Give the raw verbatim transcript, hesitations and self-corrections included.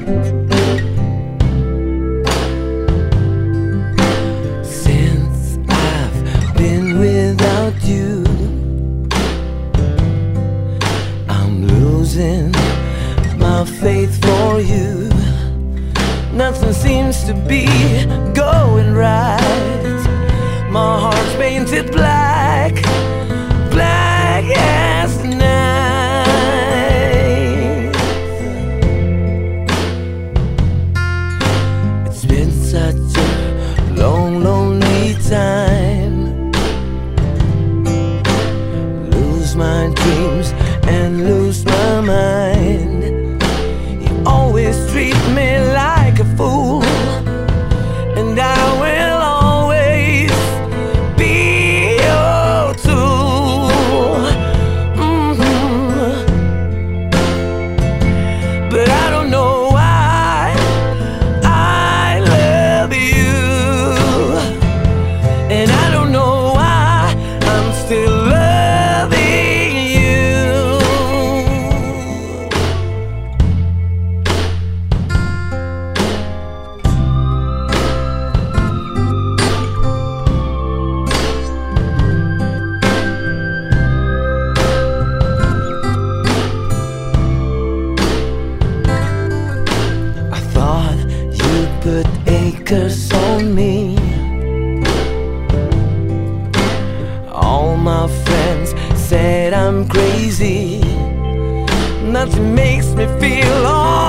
Since I've been without you, I'm losing my faith for you. Nothing seems to be going right. My heart's painted black, black as night. It's been such a long, lonely time. Lose my dreams and lose my mind. You always treat me like a fool, and I will always be your tool. Mm-hmm. But I don't know why I love you, and I don't know why I'm still loving you. Put acres on me. All my friends said I'm crazy. Nothing makes me feel all